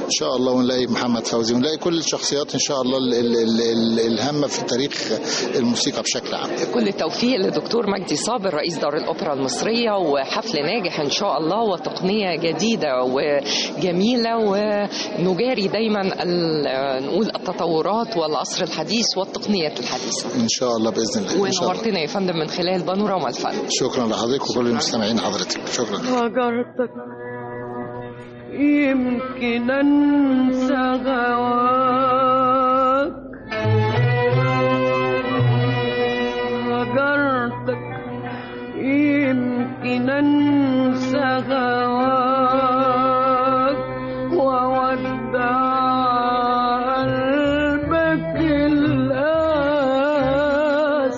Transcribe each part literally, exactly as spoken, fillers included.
ان شاء الله، ونلاقي محمد فوزي ونلاقي كل الشخصيات ان شاء الله الهامه في تاريخ الموسيقى بشكل عام. كل التوفيق لدكتور مجدي صابر رئيس دار الأوبرا المصرية، وحفل ناجح إن شاء الله وتقنية جديدة وجميلة، ونجاري دايما نقول التطورات والعصر الحديث والتقنيات الحديثة إن شاء الله بإذن الله. ونورتنا يا فندم من خلال بانوراما الفن. شكرا لحضرتك وكل المستمعين حضرتك. شكرا. هجرتك يمكن أنسى هواك، هجرتك يمكن أنسى هواك وودع قلبك القاس،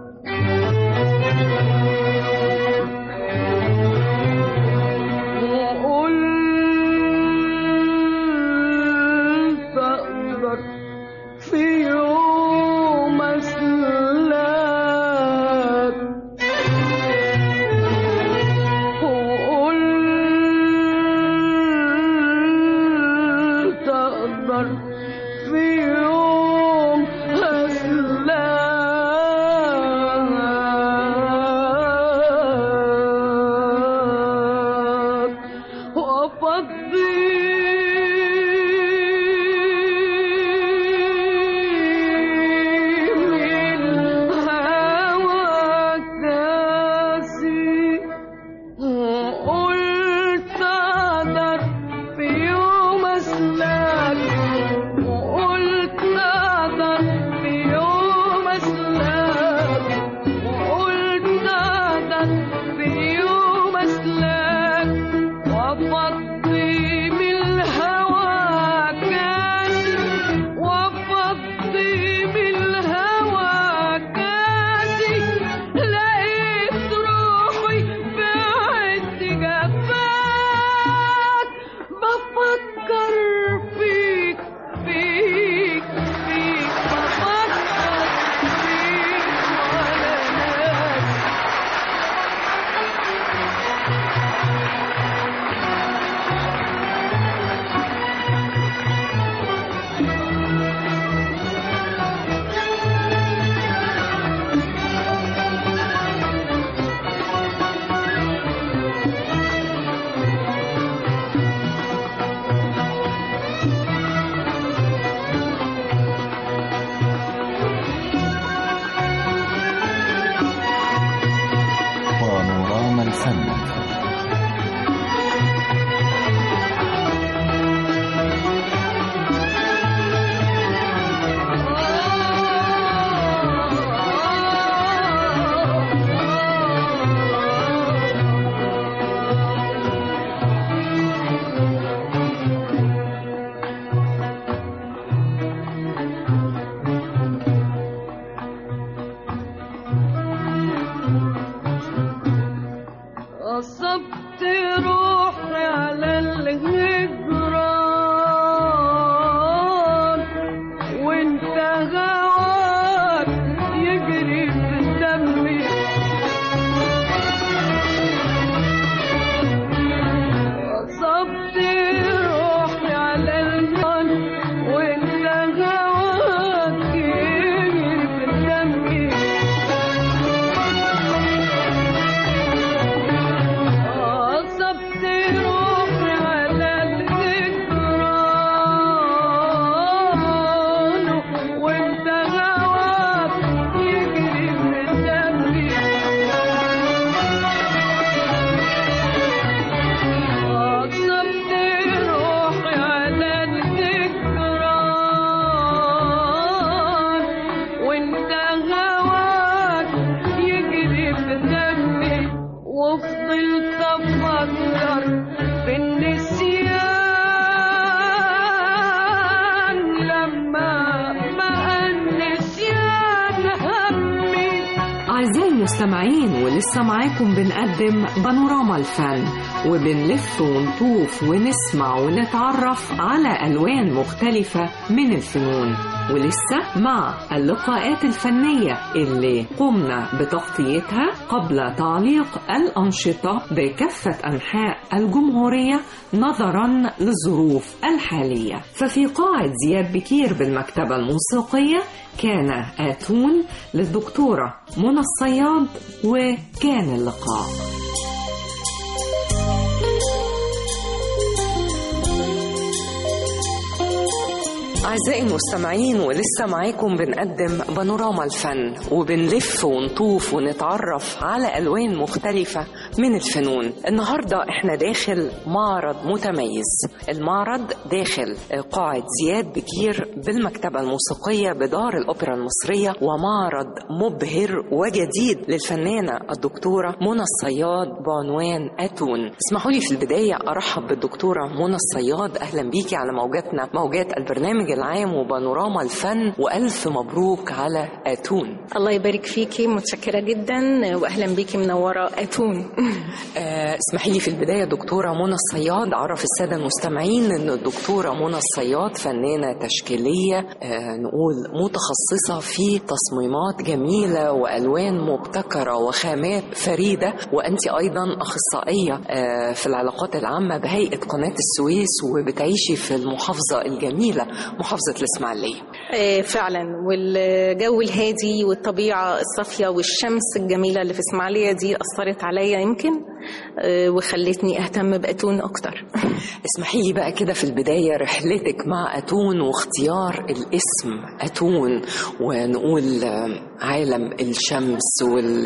وقلت أقدر في يوم أسلاك، وقلت أقدر في يوم أسلاك، وأفضي من هواك كاسي، وقلت أقدر في يوم أسلاك، وقلت أقدر في يوم أسلاك، وقلت أقدر في يوم أسلاك، وأفضي من الهوى كاسي، وأفضي من الهوى كاسي، لقيت روحي بعد جفاك، بفكر فيك فيك فيك، بفكر فيك ولا ناس. بانوراما الفن. غصبت روحي على الهجران، وانت هواك يجري في دمي، غصبت روحي على الهجران، وانت هواك يجري في دمي، غصبت روحي على الذكران، وانت هواك يجري في دمي، غصبت روحي على الذكران، وانت هواك يجري في دمي، وفضلت أفكر في النسيان لما بقى النسيان همي. أعزائي المستمعين، ولسه معاكم بنقدم بانوراما الفن وبنلف ونطوف ونسمع ونتعرف على ألوان مختلفة من الفنون، ولسه مع اللقاءات الفنية اللي قمنا بتغطيتها قبل تعليق الأنشطة بكافة أنحاء الجمهورية نظرا للظروف الحالية. ففي قاعة زياد بكير بالمكتبة الموسيقية كان آتون للدكتورة منى الصياد، وكان اللقاء. أعزائي المستمعين، ولسه معاكم بنقدم بانوراما الفن، وبنلف ونطوف ونتعرف على ألوان مختلفة من الفنون. النهاردة احنا داخل معرض متميز، المعرض داخل قاعة زياد بكير بالمكتبة الموسيقية بدار الأوبرا المصرية، ومعرض مبهر وجديد للفنانة الدكتورة منى الصياد بعنوان آتون. اسمحوا لي في البداية أرحب بالدكتورة منى الصياد، أهلا بيكي على موجاتنا، موجات البرنامج العام وبانوراما الفن، وألف مبروك على آتون. الله يبارك فيكي، متشكرة جدا وأهلا بيكي منورة آتون. اسمحي لي في البداية دكتورة منى الصياد أعرف السادة المستمعين أن الدكتورة منى الصياد فنانة تشكيلية، نقول متخصصة في تصميمات جميلة وألوان مبتكرة وخامات فريدة، وأنت أيضا أخصائية في العلاقات العامة بهيئة قناة السويس، وبتعيشي في المحافظة الجميلة محافظة الإسماعيلية. فعلا، والجو الهادي والطبيعة الصافية والشمس الجميلة اللي في إسماعيلية دي أثرت عليا يمكن وخلتني أهتم بأتون أكتر. اسمحي لي بقى كده في البداية رحلتك مع أتون واختيار الاسم أتون، ونقول عالم الشمس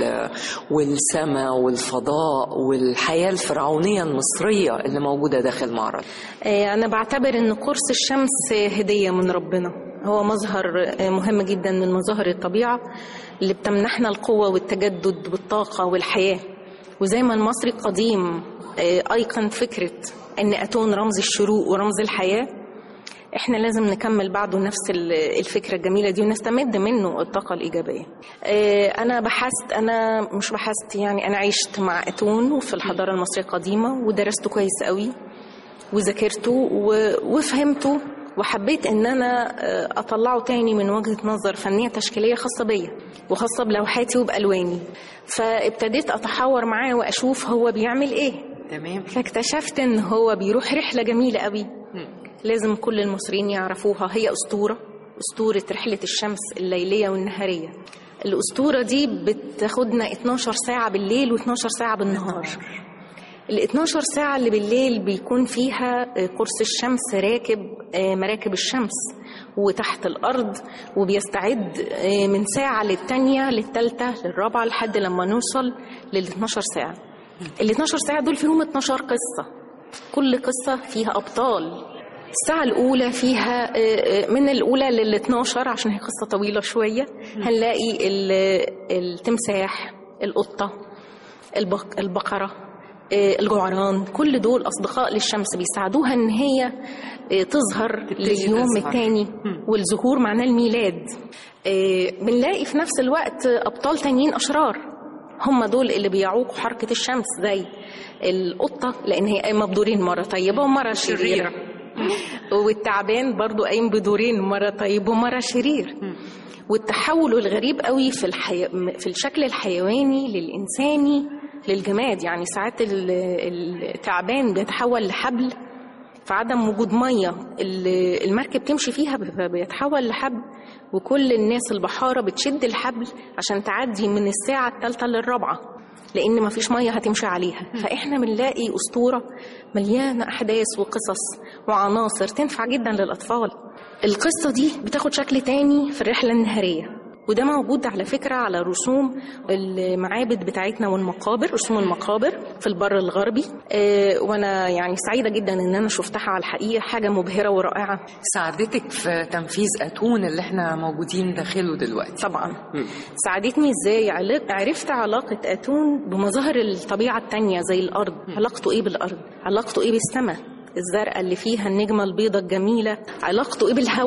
والسماء والفضاء والحياة الفرعونية المصرية اللي موجودة داخل معرض. أنا بعتبر أن قرص الشمس هدية من ربنا، هو مظهر مهم جدا من مظاهر الطبيعة اللي بتمنحنا القوة والتجدد والطاقة والحياة. وزي ما المصري القديم أيقن فكرة أن أتون رمز الشروق ورمز الحياة، إحنا لازم نكمل بعده نفس الفكرة الجميلة دي ونستمد منه الطاقة الإيجابية. أنا بحثت، أنا مش بحثت يعني أنا عشت مع أتون وفي الحضارة المصرية القديمة ودرسته كويس قوي وذاكرته وفهمته، وحبيت ان انا اطلعه تاني من وجهة نظر فنية تشكيلية خاصة بيا وخاصة بلوحاتي وبألواني. فابتديت اتحاور معاه واشوف هو بيعمل ايه. تمام. فاكتشفت ان هو بيروح رحلة جميلة قوي لازم كل المصريين يعرفوها، هي اسطورة، اسطورة رحلة الشمس الليلية والنهارية. الاسطورة دي بتاخدنا اتناشر ساعة بالليل واتناشر ساعة بالنهار. ال اتناشر ساعة اللي بالليل بيكون فيها قرص الشمس راكب مراكب الشمس وتحت الأرض، وبيستعد من ساعة للتانية للتالتة للرابعة لحد لما نوصل لل اتناشر ساعة. ال اتناشر ساعة دول فيهم اتناشر قصة، كل قصة فيها أبطال. الساعة الأولى فيها من الأولى لل اتناشر عشان هي قصة طويلة شوية، هنلاقي التمساح، القطة، البقرة، الجعران، كل دول أصدقاء للشمس بيساعدوها إن هي تظهر لليوم الثاني، والظهور معناه الميلاد. بنلاقي في نفس الوقت أبطال تانيين أشرار، هم دول اللي بيعوقوا حركة الشمس، زي القطة لأن هي قايمة بدورين، مرة طيبة ومرة شريرة، والتعبان برضو قايم بدورين، مرة طيب ومرة شرير. والتحول الغريب قوي في, الحي... في الشكل الحيواني للإنساني للجماد، يعني ساعات التعبان بيتحول لحبل في عدم وجود مية المركب تمشي فيها، بيتحول لحبل، وكل الناس البحارة بتشد الحبل عشان تعدي من الساعة الثالثة للرابعة لأن ما فيش مية هتمشي عليها. فإحنا بنلاقي أسطورة مليانة أحداث وقصص وعناصر تنفع جدا للأطفال. القصة دي بتاخد شكل تاني في الرحلة النهارية، وده موجود على فكرة على رسوم المعابد بتاعتنا والمقابر، رسوم المقابر في البر الغربي. أه وانا يعني سعيدة جدا ان انا شفتها على الحقيقة، حاجة مبهرة ورائعة. ساعدتك في تنفيذ أتون اللي احنا موجودين داخله دلوقتي؟ طبعا. م. ساعدتني ازاي؟ عرفت علاقة أتون بمظاهر الطبيعة التانية زي الأرض. م. علاقته ايه بالأرض؟ علاقته ايه بالسماء الزرقاء اللي فيها النجمة البيضة الجميلة؟ علاقته ايه بالهواء؟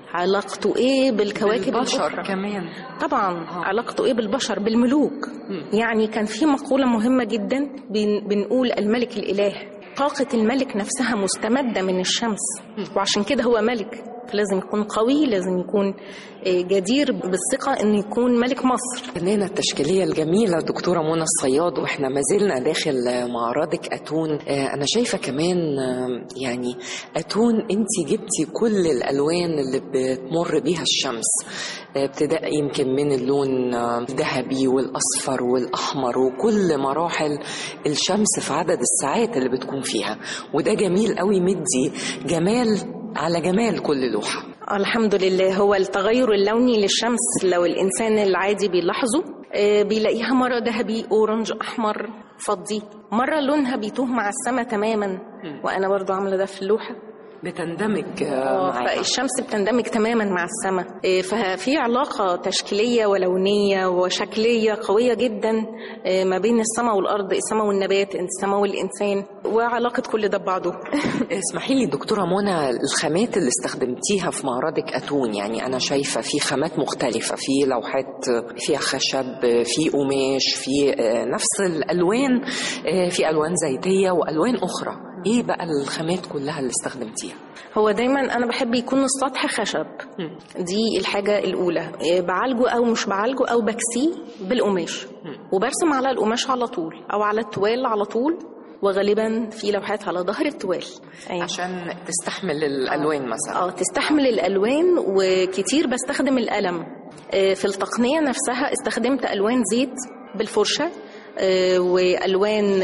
علاقته ايه بالكواكب البشر كمان طبعا. آه. علاقته ايه بالبشر، بالملوك. م. يعني كان في مقولة مهمة جدا بن بنقول الملك الإله، طاقة الملك نفسها مستمدة من الشمس، م. وعشان كده هو ملك، لازم يكون قوي، لازم يكون جدير بالثقة إنه يكون ملك مصر. الفنانة التشكيلية الجميلة دكتورة منى الصياد، وإحنا ما زلنا داخل معرضك أتون. أنا شايفة كمان يعني أتون أنت جبتي كل الألوان اللي بتمر بيها الشمس، ابتداء يمكن من اللون الذهبي والأصفر والأحمر وكل مراحل الشمس في عدد الساعات اللي بتكون فيها، وده جميل قوي، مدي جمال على جمال كل لوحة. الحمد لله. هو التغير اللوني للشمس لو الإنسان العادي بيلاحظه بيلاقيها مرة ذهبي، أورنج، أحمر، فضي، مرة لونها بيتوه مع السماء تماما، وأنا برضو عاملة ده في اللوحة، بتندمج معاها. فالشمس بتندمج تماما مع السماء، ففي علاقة تشكيلية ولونية وشكلية قوية جدا ما بين السماء والأرض، السماء والنبات، السماء والإنسان، وعلاقة كل ده ببعضه. اسمحي لي دكتورة منى، الخامات اللي استخدمتيها في معرضك أتون، يعني أنا شايفة في خامات مختلفة، في لوحات فيها خشب، في قماش، في نفس الألوان، في ألوان زيتية وألوان أخرى. ايه بقى الخامات كلها اللي استخدمتيها؟ هو دايما انا بحب يكون السطح خشب، دي الحاجه الاولى، بعالجه او مش بعالجه او بكسيه بالقماش، وبرسم على القماش على طول او على التوال على طول، وغالبا في لوحات على ظهر التوال. أيوة. عشان تستحمل الالوان مثلا. اه تستحمل الالوان، وكتير بستخدم القلم. في التقنيه نفسها استخدمت الوان زيت بالفرشه، والوان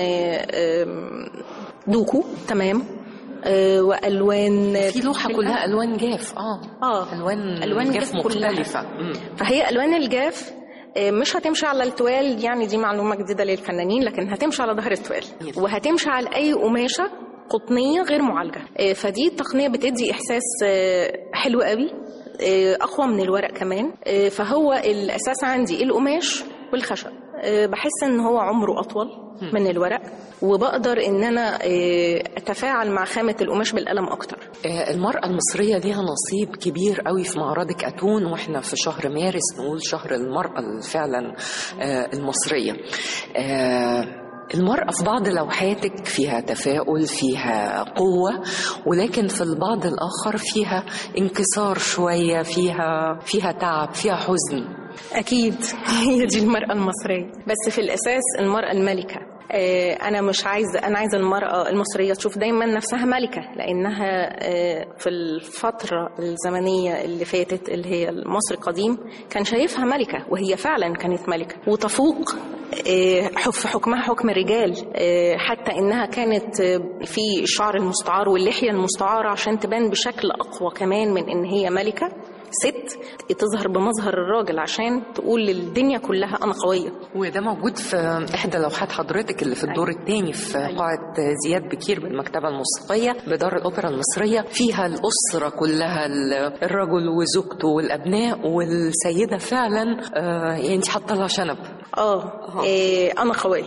دوكو تمام، والوان في لوحه كلها الوان جاف. اه اه الوان الوان جاف مختلفه. فهي الوان الجاف مش هتمشي على التوال، يعني دي معلومه جديده للفنانين، لكن هتمشي على ظهر التوال، وهتمشي على اي قماشه قطنيه غير معالجه. فدي التقنيه بتدي احساس حلو قوي، اقوى من الورق كمان. فهو الاساس عندي القماش والخشب، بحس ان هو عمره اطول من الورق، وبقدر ان انا اتفاعل مع خامة القماش بالقلم اكتر. المرأة المصرية ليها نصيب كبير قوي في معرضك أتون، واحنا في شهر مارس نقول شهر المرأة فعلا المصرية. المرأة في بعض لوحاتك فيها تفاؤل، فيها قوة، ولكن في البعض الآخر فيها انكسار شوية، فيها فيها تعب، فيها حزن. أكيد هي دي المرأة المصرية، بس في الأساس المرأة الملكة. أنا مش عايزة أنا عايزة المرأة المصرية تشوف دايما نفسها ملكة، لأنها في الفترة الزمنية اللي فاتت اللي هي مصر القديم كان شايفها ملكة، وهي فعلا كانت ملكة وتفوق في حكمها حكم الرجال، حتى إنها كانت في الشعر المستعار واللحية المستعارة عشان تبان بشكل أقوى كمان من إن هي ملكة ست، تظهر بمظهر الراجل عشان تقول للدنيا كلها أنا قوية. وده موجود في إحدى لوحات حضرتك اللي في الدور الثاني في قاعة زياد بكير بالمكتبة الموسيقية بدار الأوبرا المصرية، فيها الأسرة كلها، الرجل وزوجته والأبناء، والسيدة فعلا يعني انت حاطة لها شنب. آه إيه أنا قوية.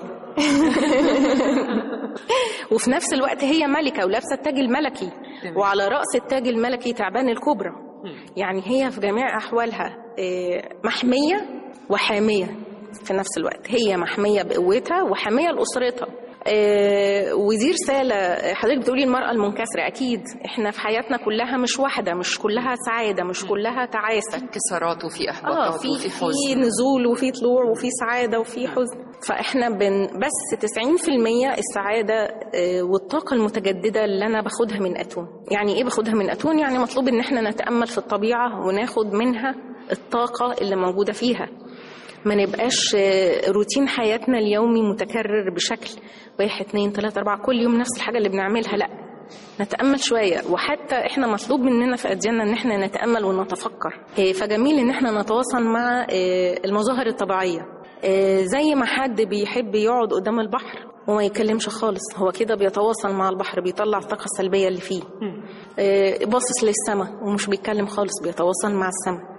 وفي نفس الوقت هي ملكة ولابسة التاج الملكي، وعلى رأس التاج الملكي تعبان الكبرى، يعني هي في جميع أحوالها محمية وحامية في نفس الوقت. هي محمية بقوتها وحامية لأسرتها. ودي رسالة حضرتك بتقولي المرأة المنكسرة. أكيد إحنا في حياتنا كلها مش واحدة، مش كلها سعادة، مش كلها تعاسة، في انكسارات وفي إحباطات آه وفي حزن، في نزول وفي طلوع وفي سعادة وفي حزن. فإحنا بن بس تسعين في المية السعادة والطاقة المتجددة اللي أنا باخدها من أتون. يعني إيه باخدها من أتون؟ يعني مطلوب إن إحنا نتأمل في الطبيعة وناخد منها الطاقة اللي موجودة فيها، ما نبقاش روتين حياتنا اليومي متكرر بشكل واحد اتنين تلاتة أربعة كل يوم نفس الحاجة اللي بنعملها. لأ، نتأمل شوية. وحتى إحنا مطلوب مننا في أدياننا إن إحنا نتأمل ونتفكر. فجميل إن إحنا نتواصل مع المظاهر الطبيعية، زي ما حد بيحب يقعد قدام البحر وما يتكلمش خالص، هو كده بيتواصل مع البحر، بيطلع الطاقة السلبية اللي فيه. باصص للسماء ومش بيتكلم خالص، بيتواصل مع السماء.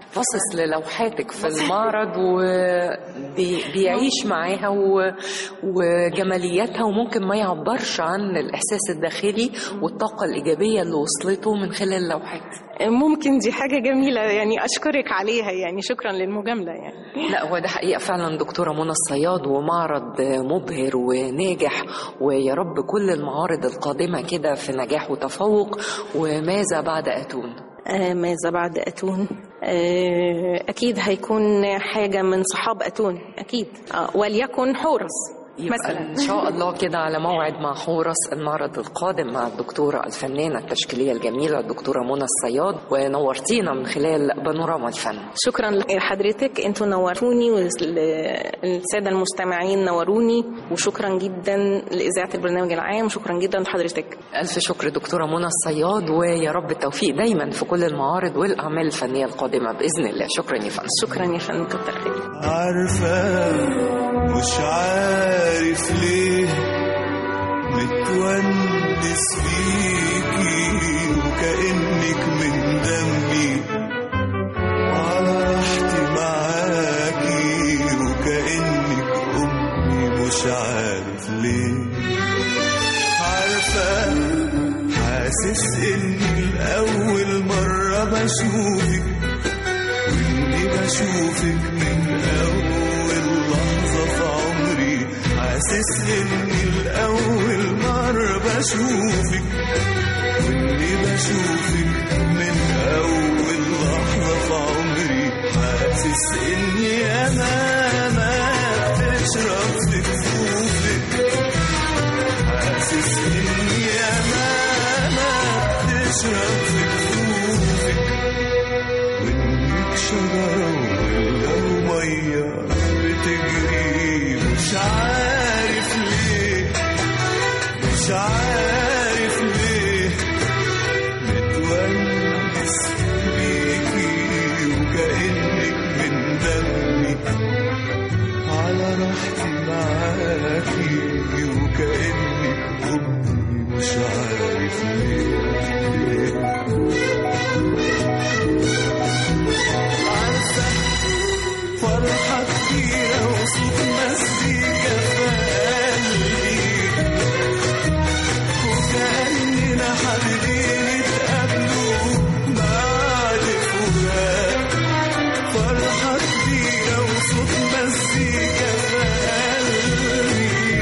باصص للوحاتك في المعرض وبيعيش معاها و- وجمالياتها، وممكن ما يعبرش عن الإحساس الداخلي والطاقة الإيجابية اللي وصلته من خلال اللوحات. ممكن دي حاجة جميلة يعني، أشكرك عليها يعني، شكرا للمجاملة يعني. لا هو ده حقيقة فعلا دكتورة منى الصياد، ومعرض مبهر وناجح، ويا رب كل المعارض القادمة كده في نجاح وتفوق. وماذا بعد أتون؟ آه ماذا بعد أتون؟ آه أكيد هيكون حاجة من صحاب أتون أكيد، آه وليكن حورس مثلا. إن شاء الله كده على موعد مع حورس المعرض القادم مع الدكتورة الفنانة التشكيلية الجميلة الدكتورة منى الصياد، ونورتينا من خلال بانوراما الفن. شكرا لحضرتك، انتوا نورتوني والسادة المستمعين نوروني، وشكرا جدا لإذاعة البرنامج العام، شكرا جدا لحضرتك. ألف شكر دكتورة منى الصياد، ويا رب التوفيق دايما في كل المعارض والأعمال الفنية القادمة بإذن الله. شكرا يا فندم. شكرا يا فندم، كتر خيرك. عارفة مش عارف ليه متونس بيكي وكأنك من دمي، على راحتي معاكي وكأنك أمي، مش عارف ليه. عارفة حاسس إني الأول مرة بشوفك، وإني بشوفك من أول لحظة في عمري، حاسس إني الأول مرة بشوفك، وإني بشوفك من أول لحظة في عمري، حاسس إني أنا ما بتشرب في كفوفك، حاسس إني أنا ما بتشرب في كفوفك، وإنك شجرة ولا مية بتجري، مش عارف ليه، مش عارف ليه متونس بيكي وكأنك من دمي، على راحتي معاكي وكأنك أمي، مش عارف ليه. عارفة فرحة كتيرة وصوت مزيكا في قلبي، وكأننا حابين نتقابلوا بعد فراق، فرحة كتيرة وصوت مزيكا في قلبي،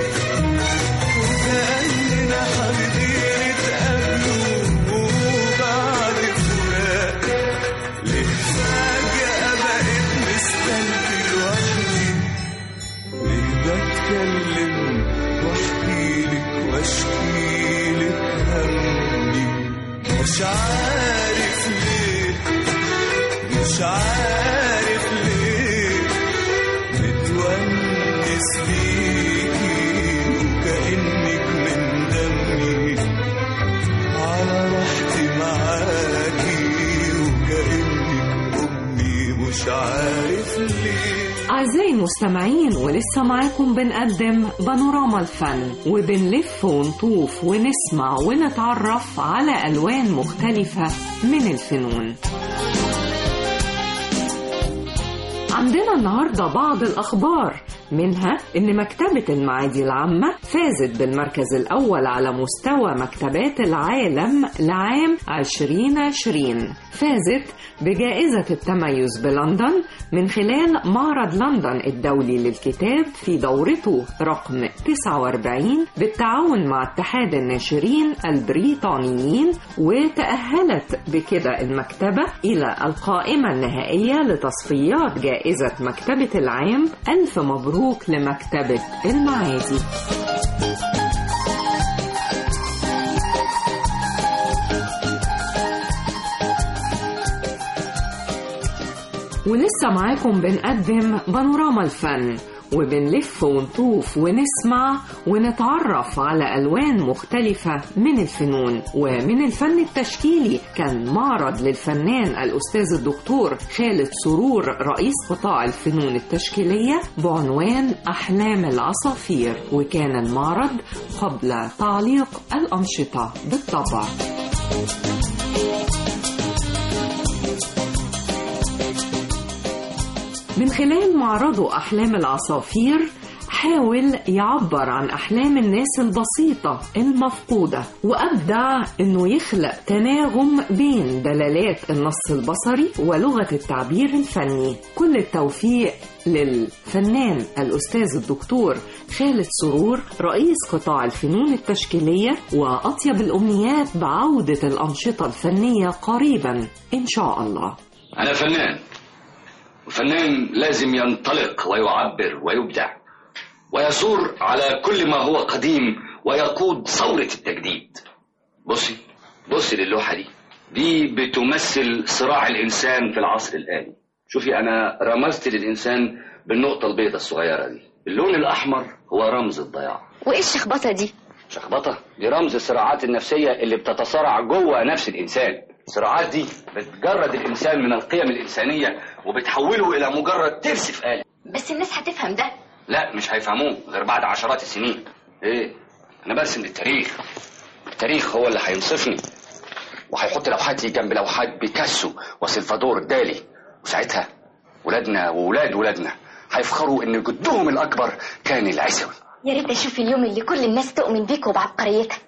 وكأننا حابين نتقابلوا بعد فراق، ليه فجأة بقيت مستني لوحدي، ليه بتكلم واحكيلك واشكيلك همي، مش عارف ليه، مش عارف ليه متونس بيكي وكأنك من دمي، على راحتي معاكي وكأنك أمي، مش عارف ليه. أعزائي المستمعين، ولسه معاكم بنقدم بانوراما الفن، وبنلف ونطوف ونسمع ونتعرف على ألوان مختلفة من الفنون. عندنا النهاردة بعض الأخبار، منها إن مكتبة المعادي العامة فازت بالمركز الأول على مستوى مكتبات العالم لعام عشرين عشرين. فازت بجائزة التميز بلندن من خلال معرض لندن الدولي للكتاب في دورته رقم تسعة وأربعين بالتعاون مع اتحاد الناشرين البريطانيين، وتأهلت بكده المكتبة إلى القائمة النهائية لتصفيات جائزة مكتبة العام. ألف مبروك لمكتبة المعادي. ولسه معاكم بنقدم بانوراما الفن، وبنلف ونطوف ونسمع ونتعرف على ألوان مختلفة من الفنون. ومن الفن التشكيلي كان معرض للفنان الأستاذ الدكتور خالد سرور رئيس قطاع الفنون التشكيلية بعنوان أحلام العصافير، وكان المعرض قبل تعليق الأنشطة بالطبع. خلال معرضه أحلام العصافير حاول يعبر عن أحلام الناس البسيطة المفقودة، وأبدع أنه يخلق تناغم بين دلالات النص البصري ولغة التعبير الفني. كل التوفيق للفنان الأستاذ الدكتور خالد سرور رئيس قطاع الفنون التشكيلية، وأطيب الأمنيات بعودة الأنشطة الفنية قريبا إن شاء الله. أنا فنان، وفنان لازم ينطلق ويعبر ويبدع ويثور على كل ما هو قديم ويقود ثورة التجديد. بصي بصي للوحة دي دي بتمثل صراع الإنسان في العصر الآلي. شوفي أنا رمزت للإنسان بالنقطة البيضاء الصغيرة دي. اللون الأحمر هو رمز الضياع. وإيه الشخبطة دي؟ شخبطة دي رمز الصراعات النفسية اللي بتتصارع جوه نفس الإنسان. الصراعات دي بتجرد الإنسان من القيم الإنسانية وبتحوله إلى مجرد ترس في آلي. بس الناس هتفهم ده؟ لا، مش هيفهموه غير بعد عشرات السنين. ايه، انا برسم للتاريخ. التاريخ هو اللي هينصفني وهيحط لوحاتي جنب لوحات بيكاسو وسلفادور دالي، وساعتها ولادنا وولاد ولادنا هيفخروا ان جدهم الاكبر كان العسوي. يا ريت اشوف اليوم اللي كل الناس تؤمن بيك وبعبقريتك.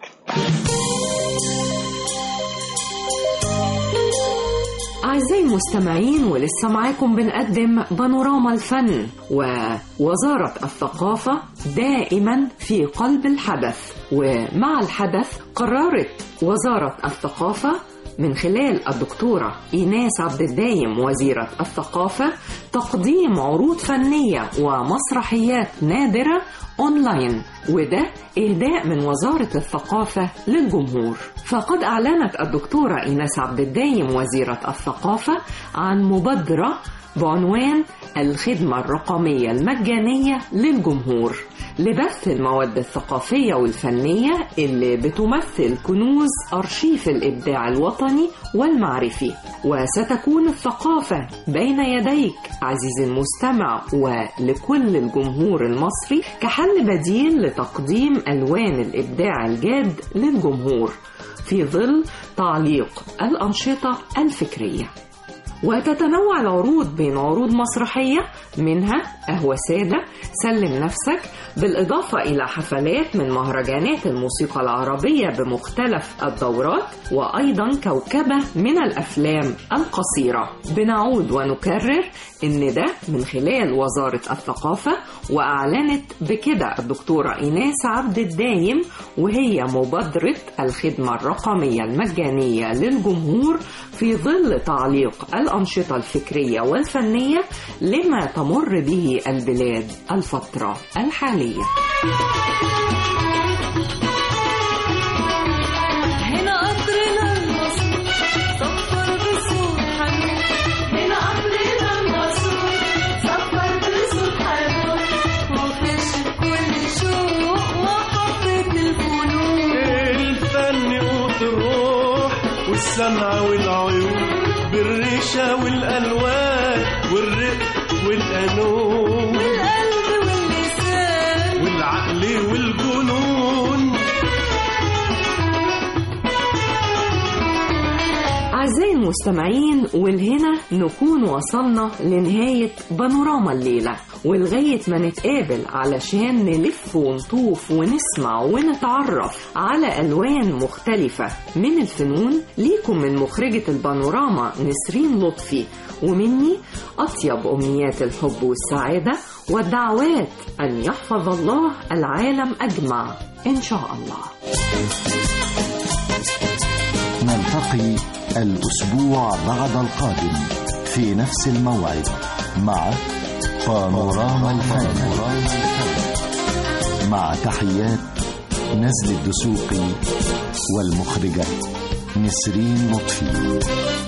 أعزائي المستمعين، ولسه معاكم بنقدم بانوراما الفن، ووزارة الثقافة دائما في قلب الحدث. ومع الحدث قررت وزارة الثقافة من خلال الدكتورة إيناس عبد الدايم وزيرة الثقافة تقديم عروض فنية ومسرحيات نادرة أونلاين، وده إهداء من وزارة الثقافة للجمهور. فقد أعلنت الدكتورة إيناس عبد الدايم وزيرة الثقافة عن مبادرة بعنوان الخدمة الرقمية المجانية للجمهور لبث المواد الثقافية والفنية اللي بتمثل كنوز أرشيف الإبداع الوطني والمعرفي. وستكون الثقافة بين يديك عزيزي المستمع ولكل الجمهور المصري كحل بديل لتقديم ألوان الإبداع الجاد للجمهور في ظل تعليق الأنشطة الفكرية. وتتنوع العروض بين عروض مسرحية منها قهوة سادة، سلم نفسك، بالإضافة إلى حفلات من مهرجانات الموسيقى العربية بمختلف الدورات، وأيضا كوكبة من الأفلام القصيرة. بنعود ونكرر إن ده من خلال وزارة الثقافة، وأعلنت بكده الدكتورة إيناس عبد الدايم، وهي مبادرة الخدمة الرقمية المجانية للجمهور في ظل تعليق الأنشطة الفكرية والفنية لما تمر به البلاد الفترة الحالية. هنا قطرنا المصري صفر بصوت حنون، هنا قطرنا المصري صفر بصوت حنون، وفش كل شوق وحفظ الفنون. الفن قوت الروح والسمع والعيون، بالريشة والألوان والرق والقانون، والقلب واللسان والعقل والجنون. أعزائي المستمعين، والهنا نكون وصلنا لنهاية بانوراما الليلة، ولغاية ما نتقابل علشان نلف ونطوف ونسمع ونتعرف على ألوان مختلفة من الفنون. ليكم من مخرجة البانوراما نسرين لطفي، ومني أطيب أمنيات الحب والسعادة والدعوات أن يحفظ الله العالم أجمع إن شاء الله. نلتقي الأسبوع بعد القادم في نفس الموعد مع بانوراما الفن، مع تحيات نزل الدسوقي والمخرجة نسرين لطفي.